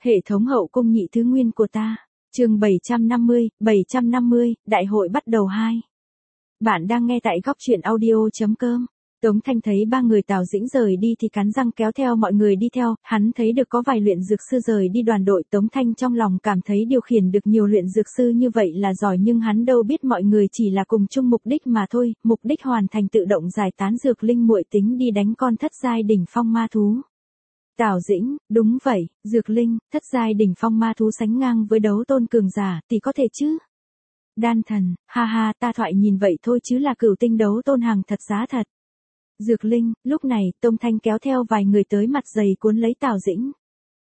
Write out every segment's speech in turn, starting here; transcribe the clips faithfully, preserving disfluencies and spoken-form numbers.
Hệ thống hậu cung nhị thứ nguyên của ta. Chương bảy trăm năm mươi, bảy trăm năm mươi, đại hội bắt đầu hai. Bạn đang nghe tại góc truyện audio chấm com. Tống Thanh thấy ba người Tào Dĩnh rời đi thì cắn răng kéo theo mọi người đi theo, hắn thấy được có vài luyện dược sư rời đi đoàn đội. Tống Thanh trong lòng cảm thấy điều khiển được nhiều luyện dược sư như vậy là giỏi, nhưng hắn đâu biết mọi người chỉ là cùng chung mục đích mà thôi, mục đích hoàn thành tự động giải tán dược linh muội tính đi đánh con thất giai đỉnh phong ma thú. Tào Dĩnh, đúng vậy, dược linh, thất giai đỉnh phong ma thú sánh ngang với đấu tôn cường giả thì có thể chứ. Đan thần, ha ha, ta thoại nhìn vậy thôi chứ là cửu tinh đấu tôn hàng thật giá thật. Dược linh, lúc này Tống Thanh kéo theo vài người tới, mặt dày cuốn lấy Tào Dĩnh.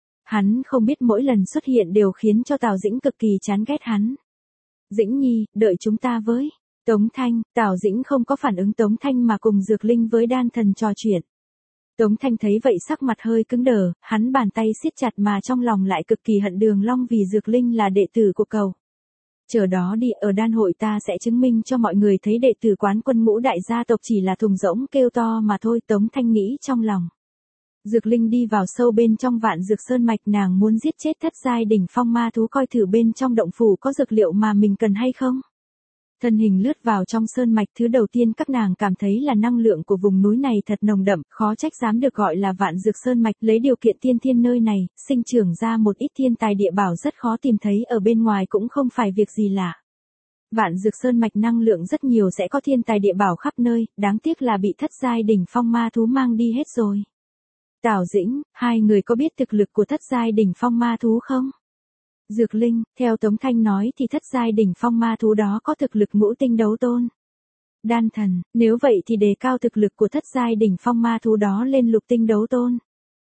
Hắn không biết mỗi lần xuất hiện đều khiến cho Tào Dĩnh cực kỳ chán ghét hắn. Dĩnh nhi, đợi chúng ta với. Tống Thanh, Tào Dĩnh không có phản ứng Tống Thanh mà cùng dược linh với đan thần trò chuyện. Tống Thanh thấy vậy sắc mặt hơi cứng đờ, hắn bàn tay siết chặt mà trong lòng lại cực kỳ hận Đường Long vì dược linh là đệ tử của cậu. Chờ đó đi, ở đan hội ta sẽ chứng minh cho mọi người thấy đệ tử quán quân ngũ đại gia tộc chỉ là thùng rỗng kêu to mà thôi. Tống Thanh nghĩ trong lòng. Dược linh đi vào sâu bên trong Vạn Dược Sơn mạch, nàng muốn giết chết thất giai đỉnh phong ma thú, coi thử bên trong động phủ có dược liệu mà mình cần hay không. Thân hình lướt vào trong sơn mạch, thứ đầu tiên các nàng cảm thấy là năng lượng của vùng núi này thật nồng đậm, khó trách dám được gọi là Vạn Dược Sơn mạch. Lấy điều kiện tiên thiên nơi này, sinh trưởng ra một ít thiên tài địa bảo rất khó tìm thấy ở bên ngoài cũng không phải việc gì lạ. Vạn Dược Sơn mạch năng lượng rất nhiều, sẽ có thiên tài địa bảo khắp nơi, đáng tiếc là bị thất giai đỉnh phong ma thú mang đi hết rồi. Tào Dĩnh, hai người có biết thực lực của thất giai đỉnh phong ma thú không? Dược linh, theo Tống Thanh nói thì thất giai đỉnh phong ma thú đó có thực lực ngũ tinh đấu tôn. Đan thần, nếu vậy thì đề cao thực lực của thất giai đỉnh phong ma thú đó lên lục tinh đấu tôn.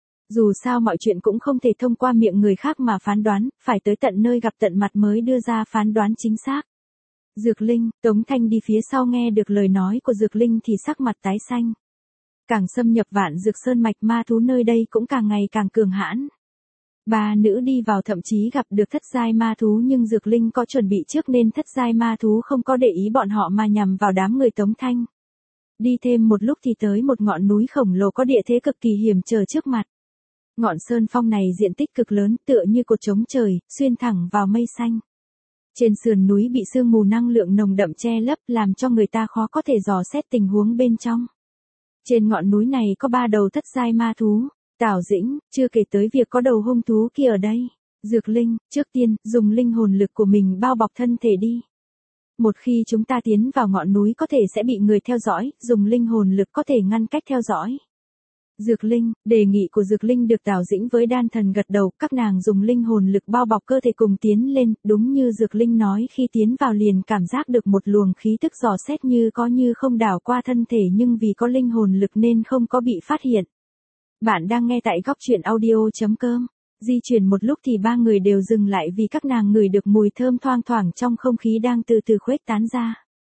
Dù sao mọi chuyện cũng không thể thông qua miệng người khác mà phán đoán, phải tới tận nơi gặp tận mặt mới đưa ra phán đoán chính xác. Dược linh, Tống Thanh đi phía sau nghe được lời nói của dược linh thì sắc mặt tái xanh. Càng xâm nhập Vạn Dược Sơn mạch, ma thú nơi đây cũng càng ngày càng cường hãn. Ba nữ đi vào thậm chí gặp được thất giai ma thú, nhưng dược linh có chuẩn bị trước nên thất giai ma thú không có để ý bọn họ mà nhằm vào đám người Tống Thanh. Đi thêm một lúc thì tới một ngọn núi khổng lồ có địa thế cực kỳ hiểm trở trước mặt. Ngọn sơn phong này diện tích cực lớn, tựa như cột trống trời, xuyên thẳng vào mây xanh. Trên sườn núi bị sương mù năng lượng nồng đậm che lấp, làm cho người ta khó có thể dò xét tình huống bên trong. Trên ngọn núi này có ba đầu thất giai ma thú. Tào Dĩnh, chưa kể tới việc có đầu hung thú kia ở đây. Dược linh, trước tiên, dùng linh hồn lực của mình bao bọc thân thể đi. Một khi chúng ta tiến vào ngọn núi có thể sẽ bị người theo dõi, dùng linh hồn lực có thể ngăn cách theo dõi. Dược linh, đề nghị của dược linh được Tào Dĩnh với đan thần gật đầu, các nàng dùng linh hồn lực bao bọc cơ thể cùng tiến lên, đúng như dược linh nói, khi tiến vào liền cảm giác được một luồng khí tức dò xét như có như không đảo qua thân thể, nhưng vì có linh hồn lực nên không có bị phát hiện. Bạn đang nghe tại góc truyện audio chấm com. Di chuyển một lúc thì ba người đều dừng lại vì các nàng ngửi được mùi thơm thoang thoảng trong không khí đang từ từ khuếch tán ra.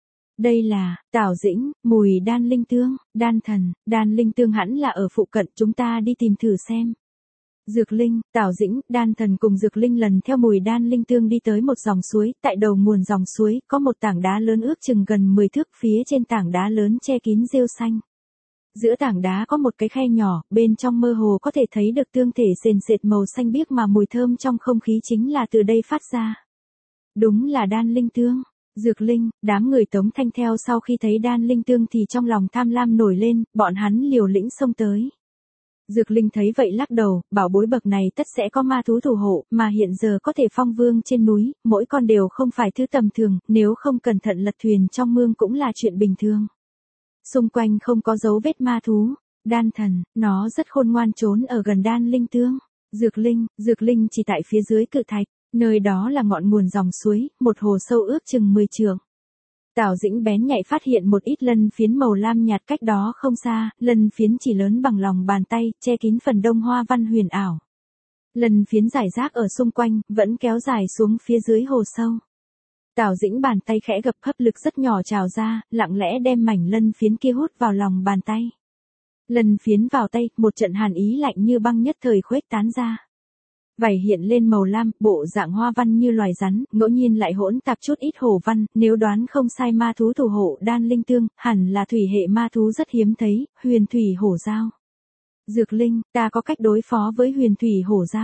Đây là, Tào Dĩnh, mùi đan linh tương, đan thần, đan linh tương hẳn là ở phụ cận, chúng ta đi tìm thử xem. Dược linh, Tào Dĩnh, đan thần cùng dược linh lần theo mùi đan linh tương đi tới một dòng suối, tại đầu nguồn dòng suối có một tảng đá lớn ước chừng gần mười thước, phía trên tảng đá lớn che kín rêu xanh. Giữa tảng đá có một cái khe nhỏ, bên trong mơ hồ có thể thấy được tương thể sền sệt màu xanh biếc mà mùi thơm trong không khí chính là từ đây phát ra. Đúng là đan linh tương. Dược linh, đám người Tống Thanh theo sau khi thấy đan linh tương thì trong lòng tham lam nổi lên, bọn hắn liều lĩnh xông tới. Dược linh thấy vậy lắc đầu, bảo bối bậc này tất sẽ có ma thú thủ hộ, mà hiện giờ có thể phong vương trên núi, mỗi con đều không phải thứ tầm thường, nếu không cẩn thận lật thuyền trong mương cũng là chuyện bình thường. Xung quanh không có dấu vết ma thú. Đan thần, nó rất khôn ngoan trốn ở gần đan linh tương. Dược linh, dược linh chỉ tại phía dưới cự thạch, nơi đó là ngọn nguồn dòng suối, một hồ sâu ước chừng mười trượng. Tào Dĩnh bén nhạy phát hiện một ít lân phiến màu lam nhạt cách đó không xa, lân phiến chỉ lớn bằng lòng bàn tay, che kín phần đông hoa văn huyền ảo. Lân phiến rải rác ở xung quanh, vẫn kéo dài xuống phía dưới hồ sâu. Tào Dĩnh bàn tay khẽ gập, hấp lực rất nhỏ trào ra, lặng lẽ đem mảnh lân phiến kia hút vào lòng bàn tay. Lân phiến vào tay, một trận hàn ý lạnh như băng nhất thời khuếch tán ra. Vảy hiện lên màu lam, bộ dạng hoa văn như loài rắn, ngẫu nhiên lại hỗn tạp chút ít hổ văn, nếu đoán không sai ma thú thủ hộ đan linh tương, hẳn là thủy hệ ma thú rất hiếm thấy, huyền thủy hổ dao. Dược linh, ta có cách đối phó với huyền thủy hổ dao.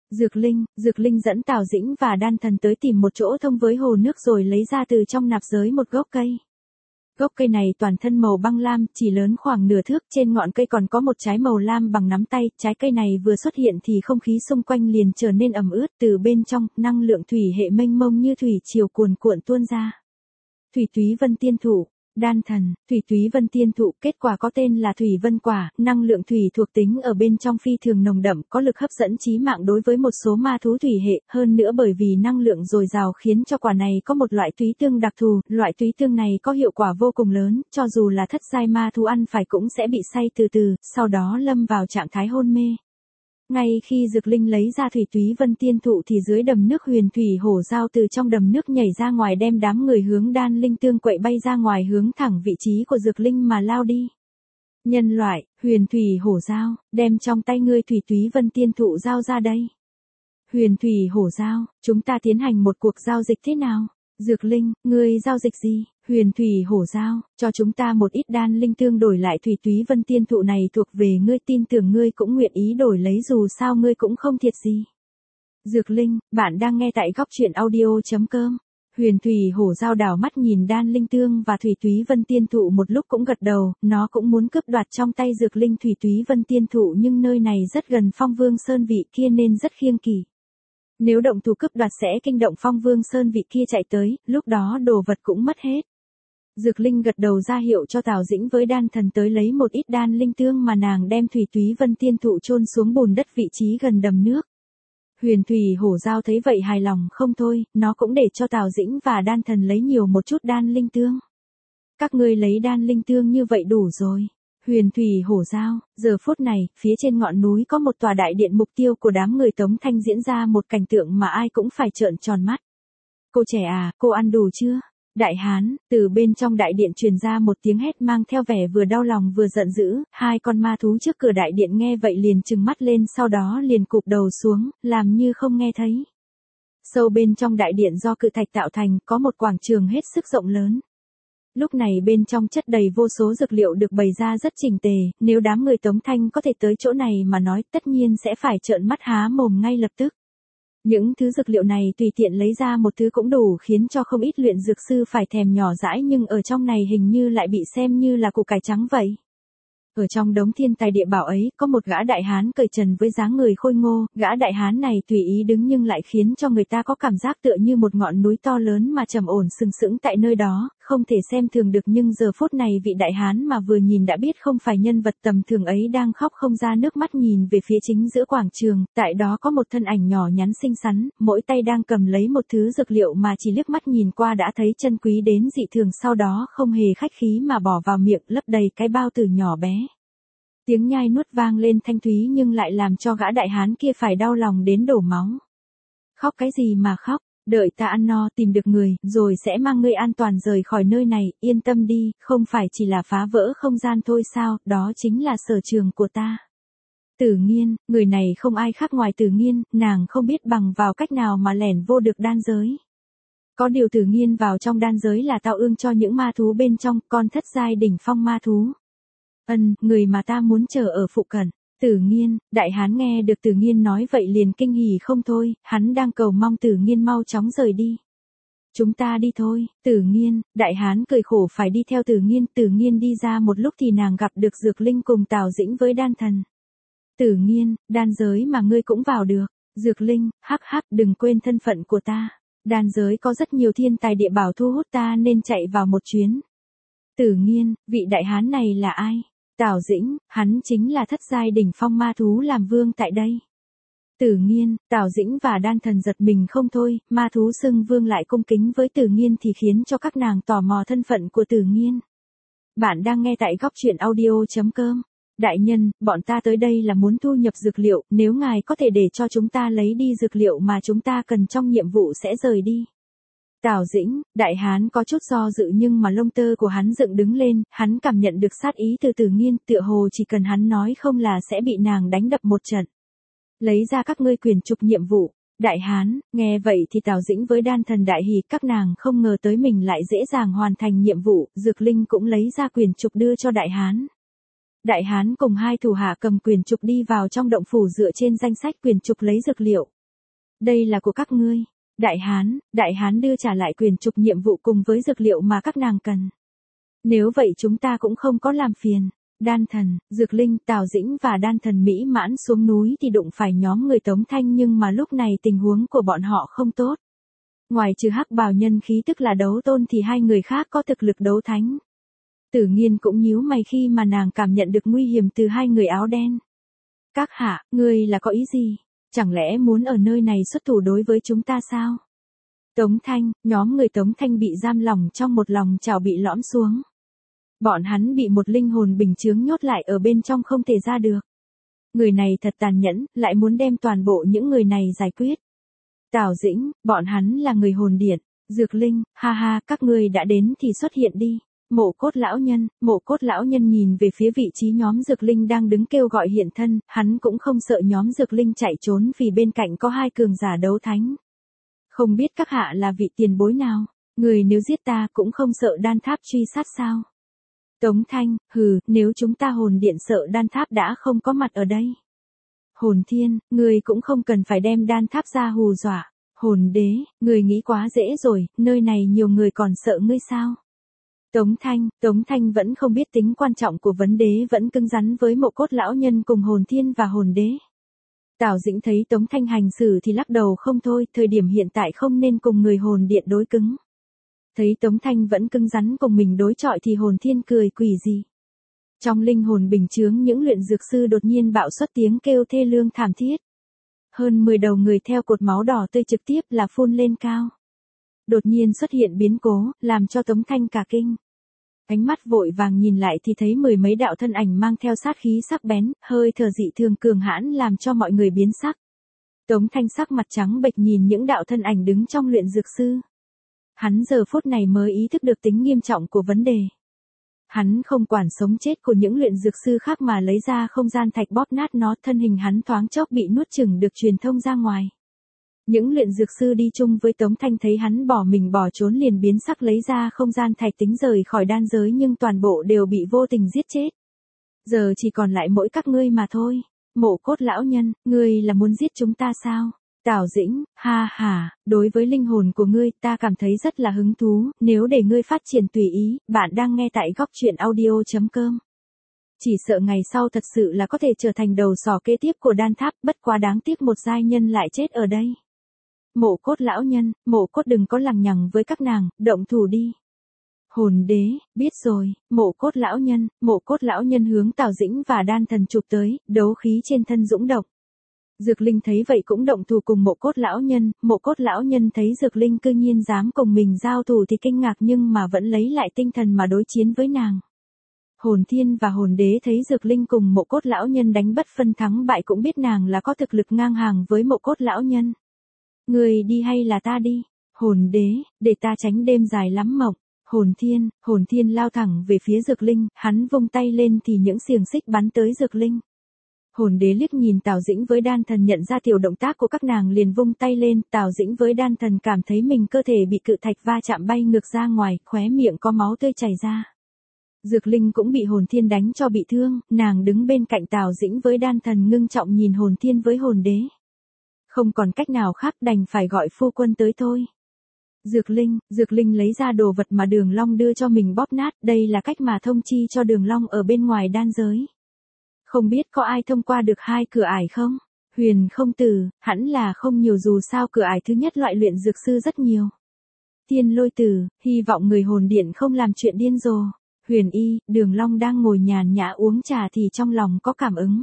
Dược Linh, Dược Linh dẫn Tào Dĩnh và Đan Thần tới tìm một chỗ thông với hồ nước rồi lấy ra từ trong nạp giới một gốc cây. Gốc cây này toàn thân màu băng lam, chỉ lớn khoảng nửa thước, trên ngọn cây còn có một trái màu lam bằng nắm tay, trái cây này vừa xuất hiện thì không khí xung quanh liền trở nên ẩm ướt, từ bên trong, năng lượng thủy hệ mênh mông như thủy triều cuồn cuộn tuôn ra. Thủy Túy Vân Tiên Thụ, Đan Thần, Thủy Túy Vân Tiên Thụ, kết quả có tên là Thủy Vân Quả, năng lượng thủy thuộc tính ở bên trong phi thường nồng đậm, có lực hấp dẫn chí mạng đối với một số ma thú thủy hệ, hơn nữa bởi vì năng lượng dồi dào khiến cho quả này có một loại túy tương đặc thù, loại túy tương này có hiệu quả vô cùng lớn, cho dù là thất giai ma thú ăn phải cũng sẽ bị say từ từ, sau đó lâm vào trạng thái hôn mê. Ngay khi Dược Linh lấy ra Thủy Túy Vân Tiên Thụ thì dưới đầm nước Huyền Thủy Hổ Dao từ trong đầm nước nhảy ra ngoài đem đám người hướng Đan Linh Tương quậy bay ra ngoài hướng thẳng vị trí của Dược Linh mà lao đi. Nhân loại, Huyền Thủy Hổ Dao, đem trong tay ngươi Thủy Túy Vân Tiên Thụ giao ra đây. Huyền Thủy Hổ Dao, chúng ta tiến hành một cuộc giao dịch thế nào? Dược Linh, ngươi giao dịch gì? Huyền Thủy Hổ Dao, cho chúng ta một ít Đan Linh Tương đổi lại Thủy Túy Vân Tiên Thụ này thuộc về ngươi, tin tưởng ngươi cũng nguyện ý đổi lấy, dù sao ngươi cũng không thiệt gì. Dược Linh, bạn đang nghe tại góc truyện audio.com. Huyền Thủy Hổ Dao đảo mắt nhìn Đan Linh Tương và Thủy Túy Vân Tiên Thụ một lúc cũng gật đầu, nó cũng muốn cướp đoạt trong tay Dược Linh Thủy Túy Vân Tiên Thụ nhưng nơi này rất gần Phong Vương Sơn vị kia nên rất kiêng kỵ. Nếu động thủ cướp đoạt sẽ kinh động Phong Vương Sơn vị kia chạy tới, lúc đó đồ vật cũng mất hết. Dược Linh gật đầu ra hiệu cho Tào Dĩnh với Đan Thần tới lấy một ít Đan Linh Tương mà nàng đem Thủy Túy Vân Tiên Thụ chôn xuống bùn đất vị trí gần đầm nước. Huyền Thủy Hổ Dao thấy vậy hài lòng không thôi, nó cũng để cho Tào Dĩnh và Đan Thần lấy nhiều một chút Đan Linh Tương. Các ngươi lấy Đan Linh Tương như vậy đủ rồi. Huyền Thủy Hổ Dao, giờ phút này, phía trên ngọn núi có một tòa đại điện, mục tiêu của đám người Tống Thanh diễn ra một cảnh tượng mà ai cũng phải trợn tròn mắt. Cô trẻ à, cô ăn đủ chưa? Đại hán, từ bên trong đại điện truyền ra một tiếng hét mang theo vẻ vừa đau lòng vừa giận dữ, hai con ma thú trước cửa đại điện nghe vậy liền trừng mắt lên sau đó liền cụp đầu xuống, làm như không nghe thấy. Sâu bên trong đại điện do cự thạch tạo thành có một quảng trường hết sức rộng lớn. Lúc này bên trong chất đầy vô số dược liệu được bày ra rất chỉnh tề, nếu đám người Tống Thanh có thể tới chỗ này mà nói tất nhiên sẽ phải trợn mắt há mồm ngay lập tức. Những thứ dược liệu này tùy tiện lấy ra một thứ cũng đủ khiến cho không ít luyện dược sư phải thèm nhỏ dãi, nhưng ở trong này hình như lại bị xem như là củ cải trắng vậy. Ở trong đống thiên tài địa bảo ấy, có một gã đại hán cởi trần với dáng người khôi ngô, gã đại hán này tùy ý đứng nhưng lại khiến cho người ta có cảm giác tựa như một ngọn núi to lớn mà trầm ổn sừng sững tại nơi đó, không thể xem thường được, nhưng giờ phút này vị đại hán mà vừa nhìn đã biết không phải nhân vật tầm thường ấy đang khóc không ra nước mắt nhìn về phía chính giữa quảng trường, tại đó có một thân ảnh nhỏ nhắn xinh xắn, mỗi tay đang cầm lấy một thứ dược liệu mà chỉ liếc mắt nhìn qua đã thấy chân quý đến dị thường, sau đó không hề khách khí mà bỏ vào miệng lấp đầy cái bao tử nhỏ bé. Tiếng nhai nuốt vang lên thanh thúy nhưng lại làm cho gã đại hán kia phải đau lòng đến đổ máu. Khóc cái gì mà khóc, đợi ta ăn no tìm được người, rồi sẽ mang ngươi an toàn rời khỏi nơi này, yên tâm đi, không phải chỉ là phá vỡ không gian thôi sao, đó chính là sở trường của ta. Tử Nghiên, người này không ai khác ngoài Tử Nghiên, nàng không biết bằng vào cách nào mà lẻn vô được đan giới. Có điều Tử Nghiên vào trong đan giới là tạo ương cho những ma thú bên trong, con thất giai đỉnh phong ma thú. Ân, người mà ta muốn chờ ở phụ cận. Tử Nghiên, đại hán nghe được Tử Nghiên nói vậy liền kinh hỉ không thôi, hắn đang cầu mong Tử Nghiên mau chóng rời đi. Chúng ta đi thôi, Tử Nghiên, đại hán cười khổ phải đi theo Tử Nghiên, Tử Nghiên đi ra một lúc thì nàng gặp được Dược Linh cùng Tào Dĩnh với Đan Thần. Tử Nghiên, đan giới mà ngươi cũng vào được. Dược Linh, hắc hắc, đừng quên thân phận của ta. Đan giới có rất nhiều thiên tài địa bảo thu hút ta nên chạy vào một chuyến. Tử Nghiên, vị đại hán này là ai? Tào Dĩnh, hắn chính là thất giai đỉnh phong ma thú làm vương tại đây. Tử Nghiên, Tào Dĩnh và Đan Thần giật mình không thôi, ma thú xưng vương lại cung kính với Tử Nghiên thì khiến cho các nàng tò mò thân phận của Tử Nghiên. Bạn đang nghe tại góc truyện audio.com. Đại nhân, bọn ta tới đây là muốn thu nhập dược liệu, nếu ngài có thể để cho chúng ta lấy đi dược liệu mà chúng ta cần trong nhiệm vụ sẽ rời đi. Tào Dĩnh, đại hán có chút do dự nhưng mà lông tơ của hắn dựng đứng lên, hắn cảm nhận được sát ý từ Tử Nghiên, tựa hồ chỉ cần hắn nói không là sẽ bị nàng đánh đập một trận. Lấy ra các ngươi quyền trục nhiệm vụ. Đại hán, nghe vậy thì Tào Dĩnh với Đan Thần đại hỉ, các nàng không ngờ tới mình lại dễ dàng hoàn thành nhiệm vụ, Dược Linh cũng lấy ra quyền trục đưa cho đại hán. Đại hán cùng hai thủ hạ cầm quyền trục đi vào trong động phủ dựa trên danh sách quyền trục lấy dược liệu. Đây là của các ngươi. Đại hán, đại hán đưa trả lại quyền trục nhiệm vụ cùng với dược liệu mà các nàng cần. Nếu vậy chúng ta cũng không có làm phiền. Đan thần, Dược Linh, Tào Dĩnh và đan thần mỹ mãn xuống núi thì đụng phải nhóm người Tống Thanh, nhưng mà lúc này tình huống của bọn họ không tốt. Ngoài trừ hắc bào nhân khí tức là đấu tôn thì hai người khác có thực lực đấu thánh. Tử Nghiên cũng nhíu mày khi mà nàng cảm nhận được nguy hiểm từ hai người áo đen. Các hạ, ngươi là có ý gì? Chẳng lẽ muốn ở nơi này xuất thủ đối với chúng ta sao? Tống Thanh, nhóm người Tống Thanh bị giam lỏng trong một lòng chảo bị lõm xuống. Bọn hắn bị một linh hồn bình chướng nhốt lại ở bên trong không thể ra được. Người này thật tàn nhẫn, lại muốn đem toàn bộ những người này giải quyết. Tào Dĩnh, bọn hắn là người hồn điện. Dược Linh, ha ha, các ngươi đã đến thì xuất hiện đi. Mộ Cốt lão nhân, Mộ Cốt lão nhân nhìn về phía vị trí nhóm Dược Linh đang đứng kêu gọi hiện thân, hắn cũng không sợ nhóm Dược Linh chạy trốn vì bên cạnh có hai cường giả đấu thánh. Không biết các hạ là vị tiền bối nào, người nếu giết ta cũng không sợ đan tháp truy sát sao? Tống Thanh, hừ, nếu chúng ta hồn điện sợ đan tháp đã không có mặt ở đây. Hồn Thiên, người cũng không cần phải đem đan tháp ra hù dọa. Hồn Đế, người nghĩ quá dễ rồi, nơi này nhiều người còn sợ ngươi sao? Tống Thanh, Tống Thanh vẫn không biết tính quan trọng của vấn đế, vẫn cứng rắn với Mộ Cốt lão nhân cùng Hồn Thiên và Hồn Đế. Tào Dĩnh thấy Tống Thanh hành xử thì lắc đầu không thôi, thời điểm hiện tại không nên cùng người hồn điện đối cứng. Thấy Tống Thanh vẫn cứng rắn cùng mình đối chọi thì Hồn Thiên cười quỷ gì. Trong linh hồn bình chướng những luyện dược sư đột nhiên bạo xuất tiếng kêu thê lương thảm thiết. Hơn mười đầu người theo cột máu đỏ tươi trực tiếp là phun lên cao. Đột nhiên xuất hiện biến cố, làm cho Tống Thanh cả kinh. Ánh mắt vội vàng nhìn lại thì thấy mười mấy đạo thân ảnh mang theo sát khí sắc bén, hơi thở dị thường cường hãn làm cho mọi người biến sắc. Tống Thanh sắc mặt trắng bệch nhìn những đạo thân ảnh đứng trong luyện dược sư. Hắn giờ phút này mới ý thức được tính nghiêm trọng của vấn đề. Hắn không quản sống chết của những luyện dược sư khác mà lấy ra không gian thạch bóp nát nó, thân hình hắn thoáng chốc bị nuốt chửng được truyền thông ra ngoài. Những luyện dược sư đi chung với Tống Thanh thấy hắn bỏ mình bỏ trốn liền biến sắc lấy ra không gian thạch tính rời khỏi đan giới, nhưng toàn bộ đều bị vô tình giết chết. Giờ chỉ còn lại mỗi các ngươi mà thôi. Mộ Cốt lão nhân, ngươi là muốn giết chúng ta sao? Tào Dĩnh, ha ha, đối với linh hồn của ngươi ta cảm thấy rất là hứng thú, nếu để ngươi phát triển tùy ý, bạn đang nghe tại góc truyện audio chấm com. Chỉ sợ ngày sau thật sự là có thể trở thành đầu sỏ kế tiếp của đan tháp, bất quá đáng tiếc một giai nhân lại chết ở đây. Mộ Cốt lão nhân, Mộ Cốt đừng có lằng nhằng với các nàng, động thủ đi. Hồn Đế, biết rồi. Mộ Cốt lão nhân, Mộ Cốt lão nhân hướng Tào Dĩnh và đan thần chụp tới, đấu khí trên thân dũng động. Dược Linh thấy vậy cũng động thủ cùng Mộ Cốt lão nhân, Mộ Cốt lão nhân thấy Dược Linh cư nhiên dám cùng mình giao thủ thì kinh ngạc nhưng mà vẫn lấy lại tinh thần mà đối chiến với nàng. Hồn Thiên và Hồn Đế thấy Dược Linh cùng Mộ Cốt lão nhân đánh bất phân thắng bại cũng biết nàng là có thực lực ngang hàng với Mộ Cốt lão nhân. Người đi hay là ta đi? Hồn Đế, để ta tránh đêm dài lắm mộng. Hồn Thiên, Hồn Thiên lao thẳng về phía Dược Linh, hắn vung tay lên thì những xiềng xích bắn tới Dược Linh. Hồn Đế liếc nhìn Tào Dĩnh với đan thần nhận ra tiểu động tác của các nàng liền vung tay lên, Tào Dĩnh với đan thần cảm thấy mình cơ thể bị cự thạch va chạm bay ngược ra ngoài, khóe miệng có máu tươi chảy ra. Dược Linh cũng bị Hồn Thiên đánh cho bị thương, nàng đứng bên cạnh Tào Dĩnh với đan thần ngưng trọng nhìn Hồn Thiên với Hồn Đế. Không còn cách nào khác đành phải gọi phu quân tới thôi. Dược Linh, Dược Linh lấy ra đồ vật mà Đường Long đưa cho mình bóp nát, đây là cách mà thông chi cho Đường Long ở bên ngoài đan giới. Không biết có ai thông qua được hai cửa ải không? Huyền không tử, hẳn là không nhiều dù sao cửa ải thứ nhất loại luyện dược sư rất nhiều. Tiên lôi tử, hy vọng người hồn điện không làm chuyện điên rồ. Huyền y, Đường Long đang ngồi nhàn nhã uống trà thì trong lòng có cảm ứng.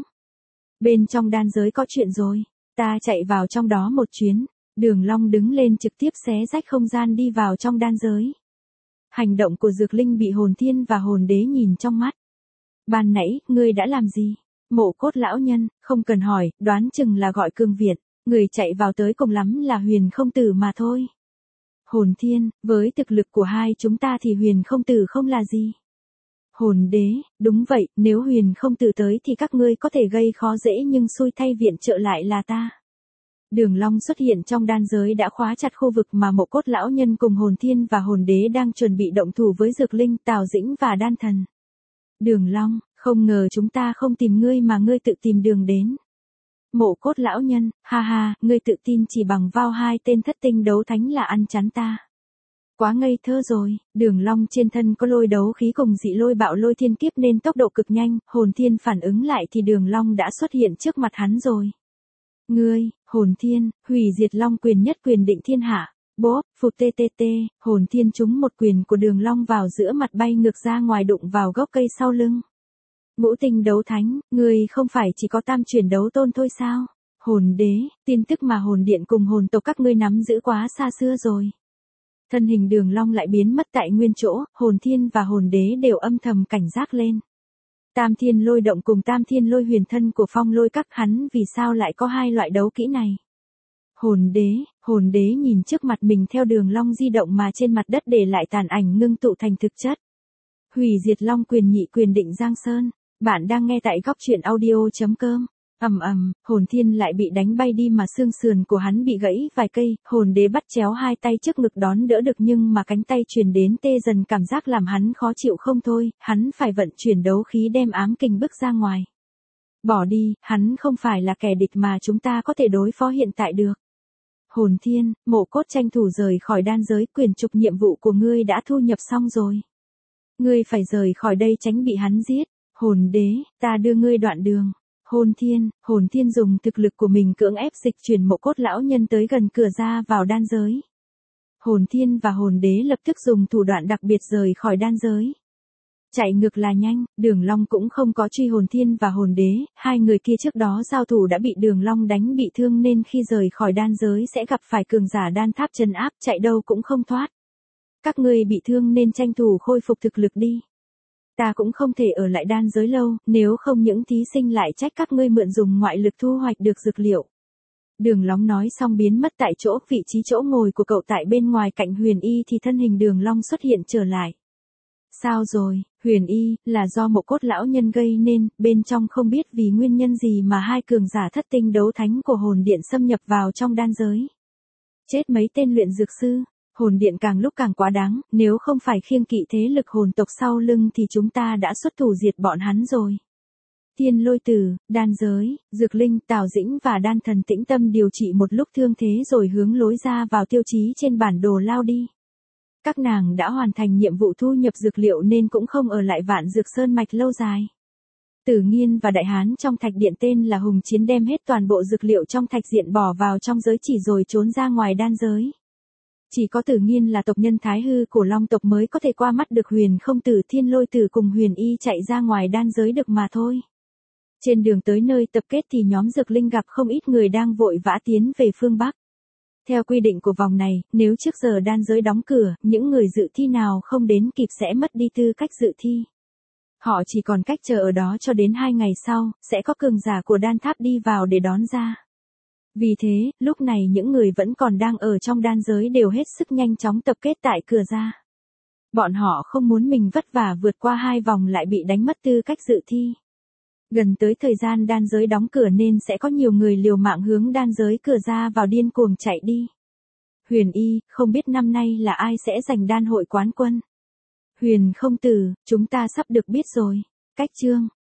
Bên trong đan giới có chuyện rồi, ta chạy vào trong đó một chuyến. Đường Long đứng lên trực tiếp xé rách không gian đi vào trong đan giới. Hành động của Dược Linh bị Hồn Thiên và Hồn Đế nhìn trong mắt. Ban nãy, ngươi đã làm gì? Mộ Cốt lão nhân, không cần hỏi, đoán chừng là gọi Cương Việt, người chạy vào tới cùng lắm là Huyền không tử mà thôi. Hồn Thiên, với thực lực của hai chúng ta thì Huyền không tử không là gì. Hồn Đế, đúng vậy, nếu Huyền không tử tới thì các ngươi có thể gây khó dễ nhưng xui thay viện trợ lại là ta. Đường Long xuất hiện trong đan giới đã khóa chặt khu vực mà Mộ Cốt lão nhân cùng Hồn Thiên và Hồn Đế đang chuẩn bị động thủ với Dược Linh, Tào Dĩnh và đan thần. Đường Long, không ngờ chúng ta không tìm ngươi mà ngươi tự tìm đường đến. Mộ Cốt lão nhân, ha ha, ngươi tự tin chỉ bằng vào hai tên thất tinh đấu thánh là ăn chắn ta. Quá ngây thơ rồi, Đường Long trên thân có lôi đấu khí cùng dị lôi bạo lôi thiên kiếp nên tốc độ cực nhanh, hồn thiên phản ứng lại thì Đường Long đã xuất hiện trước mặt hắn rồi. Ngươi, hồn thiên, hủy diệt long quyền nhất quyền định thiên hạ. Bốp, phụt tê tê tê, hồn thiên trúng một quyền của Đường Long vào giữa mặt bay ngược ra ngoài đụng vào gốc cây sau lưng. Ngũ tinh đấu thánh, ngươi không phải chỉ có tam chuyển đấu tôn thôi sao? Hồn đế, tin tức mà hồn điện cùng hồn tộc các ngươi nắm giữ quá xa xưa rồi. Thân hình Đường Long lại biến mất tại nguyên chỗ, hồn thiên và hồn đế đều âm thầm cảnh giác lên. Tam thiên lôi động cùng tam thiên lôi huyền thân của phong lôi các hắn vì sao lại có hai loại đấu kỹ này? Hồn đế, hồn đế nhìn trước mặt mình theo Đường Long di động mà trên mặt đất để lại tàn ảnh ngưng tụ thành thực chất. Hủy diệt long quyền nhị quyền định Giang Sơn, bạn đang nghe tại góc truyện audio chấm com. Ầm ầm, hồn thiên lại bị đánh bay đi mà xương sườn của hắn bị gãy vài cây, hồn đế bắt chéo hai tay trước ngực đón đỡ được nhưng mà cánh tay truyền đến tê dần cảm giác làm hắn khó chịu không thôi, hắn phải vận chuyển đấu khí đem ám kình bức ra ngoài. Bỏ đi, hắn không phải là kẻ địch mà chúng ta có thể đối phó hiện tại được. Hồn thiên, Mộ Cốt tranh thủ rời khỏi đan giới, quyền trục nhiệm vụ của ngươi đã thu nhập xong rồi. Ngươi phải rời khỏi đây tránh bị hắn giết. Hồn đế, ta đưa ngươi đoạn đường. Hồn thiên, hồn thiên dùng thực lực của mình cưỡng ép dịch chuyển Mộ Cốt lão nhân tới gần cửa ra vào đan giới. Hồn thiên và hồn đế lập tức dùng thủ đoạn đặc biệt rời khỏi đan giới. Chạy ngược là nhanh, Đường Long cũng không có truy hồn thiên và hồn đế, hai người kia trước đó giao thủ đã bị Đường Long đánh bị thương nên khi rời khỏi đan giới sẽ gặp phải cường giả đan tháp trấn áp, chạy đâu cũng không thoát. Các ngươi bị thương nên tranh thủ khôi phục thực lực đi. Ta cũng không thể ở lại đan giới lâu, nếu không những thí sinh lại trách các ngươi mượn dùng ngoại lực thu hoạch được dược liệu. Đường Long nói xong biến mất tại chỗ, vị trí chỗ ngồi của cậu tại bên ngoài cạnh Huyền Y thì thân hình Đường Long xuất hiện trở lại. Sao rồi, Huyền Y, là do Mộ Cốt lão nhân gây nên, bên trong không biết vì nguyên nhân gì mà hai cường giả thất tinh đấu thánh của hồn điện xâm nhập vào trong đan giới. Chết mấy tên luyện dược sư, hồn điện càng lúc càng quá đáng, nếu không phải khiêng kỵ thế lực hồn tộc sau lưng thì chúng ta đã xuất thủ diệt bọn hắn rồi. Thiên Lôi Tử, đan giới, Dược Linh, Tào Dĩnh và đan thần tĩnh tâm điều trị một lúc thương thế rồi hướng lối ra vào tiêu chí trên bản đồ lao đi. Các nàng đã hoàn thành nhiệm vụ thu nhập dược liệu nên cũng không ở lại Vạn Dược Sơn mạch lâu dài. Tử Nghiên và Đại Hán trong thạch điện tên là Hùng Chiến đem hết toàn bộ dược liệu trong thạch diện bỏ vào trong giới chỉ rồi trốn ra ngoài đan giới. Chỉ có Tử Nghiên là tộc nhân Thái Hư của Long tộc mới có thể qua mắt được Huyền Không Tử, Thiên Lôi Tử cùng Huyền Y chạy ra ngoài đan giới được mà thôi. Trên đường tới nơi tập kết thì nhóm Dược Linh gặp không ít người đang vội vã tiến về phương Bắc. Theo quy định của vòng này, nếu trước giờ đan giới đóng cửa, những người dự thi nào không đến kịp sẽ mất đi tư cách dự thi. Họ chỉ còn cách chờ ở đó cho đến hai ngày sau, sẽ có cường giả của đan tháp đi vào để đón ra. Vì thế, lúc này những người vẫn còn đang ở trong đan giới đều hết sức nhanh chóng tập kết tại cửa ra. Bọn họ không muốn mình vất vả vượt qua hai vòng lại bị đánh mất tư cách dự thi. Gần tới thời gian đan giới đóng cửa nên sẽ có nhiều người liều mạng hướng đan giới cửa ra vào điên cuồng chạy đi. Huyền Y, không biết năm nay là ai sẽ giành đan hội quán quân. Huyền Không Tử, chúng ta sắp được biết rồi. Cách chương,